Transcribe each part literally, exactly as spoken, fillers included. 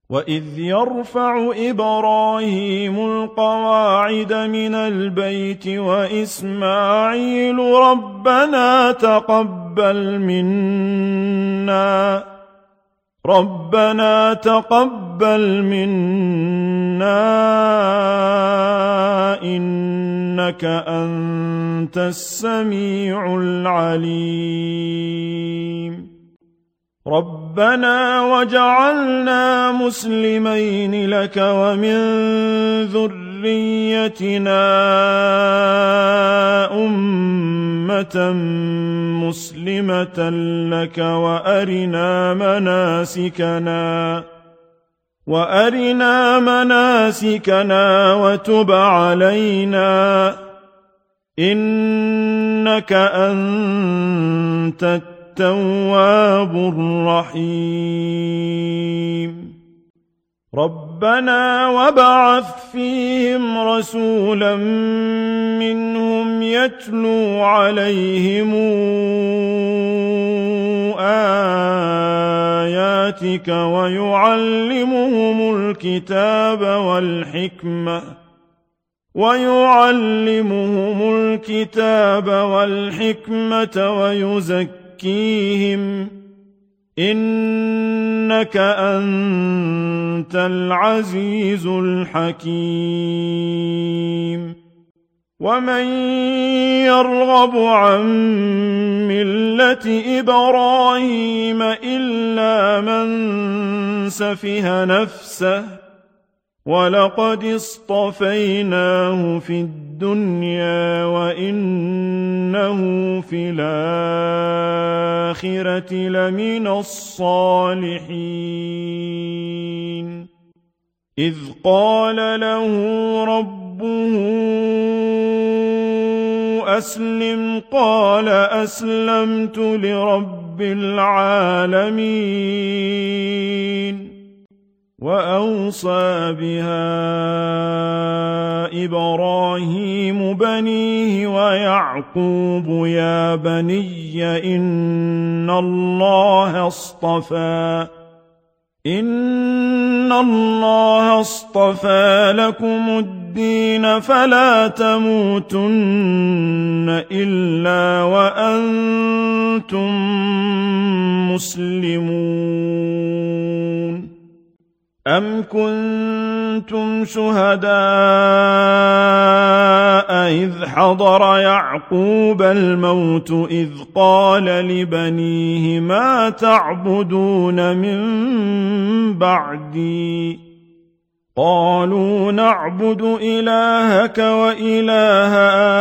وَإِذْ يَرْفَعُ إِبْرَاهِيمُ الْقَوَاعِدَ مِنَ الْبَيْتِ وَإِسْمَاعِيلُ رَبَّنَا تَقَبَّلْ مِنَّا رَبَّنَا تَقَبَّلْ مِنَّا إِنَّكَ أَنْتَ السَّمِيعُ الْعَلِيمُ رَبَّنَا وَاجْعَلْنَا مُسْلِمَيْنِ لَكَ وَمِنْ ذُرِّيَّتِنَا أُمَّةً مُسْلِمَةً لَكَ وَأَرِنَا مَنَاسِكَنَا وَأَرِنَا مَنَاسِكَنَا وَتُبْ عَلَيْنَا إِنَّكَ أَنْتَ التواب الرحيم ربنا وابعث فيهم رسولا منهم يتلو عليهم آياتك ويعلمهم الكتاب والحكمة ويعلمهم الكتاب والحكمة ويزكيهم يزكيهم إنك أنت العزيز الحكيم ومن يرغب عن ملة إبراهيم إلا من سفه نفسه وَلَقَدِ اصْطَفَيْنَاهُ فِي الدُّنْيَا وَإِنَّهُ فِي الْآخِرَةِ لَمِنَ الصَّالِحِينَ إِذْ قَالَ لَهُ رَبُّهُ أَسْلِمْ قَالَ أَسْلَمْتُ لِرَبِّ الْعَالَمِينَ وَأَوْصَى بِهَا إِبْرَاهِيمُ بَنِيهِ وَيَعْقُوبُ يَا بَنِيَّ إِنَّ اللَّهَ اصْطَفَى إِنَّ اللَّهَ اصْطَفَى لَكُمُ الدِّينَ فَلَا تَمُوتُنَّ إِلَّا وَأَنْتُمْ مسلمون أَمْ كُنْتُمْ شُهَدَاءَ إِذْ حَضَرَ يَعْقُوبَ الْمَوْتُ إِذْ قَالَ لِبَنِيهِ مَا تَعْبُدُونَ مِنْ بَعْدِي قَالُوا نَعْبُدُ إِلَٰهَكَ وَإِلَٰهَ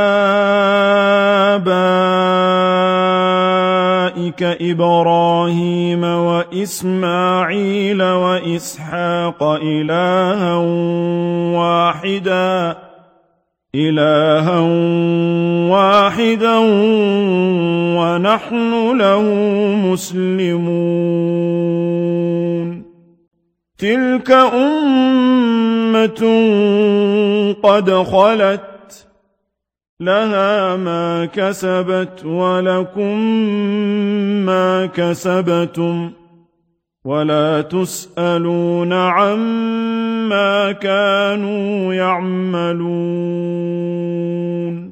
آبَائِكَ إِبْرَاهِيمَ وَإِسْمَاعِيلَ وَإِسْحَاقَ إِلَٰهًا وَاحِدًا إِلَٰهًا وَاحِدًا وَنَحْنُ لَهُ مُسْلِمُونَ تِلْكَ أُمَّةٌ قَدْ خَلَتْ لَهَا مَا كَسَبَتْ وَلَكُمْ مَا كَسَبْتُمْ وَلَا تُسْأَلُونَ عَمَّا كَانُوا يَعْمَلُونَ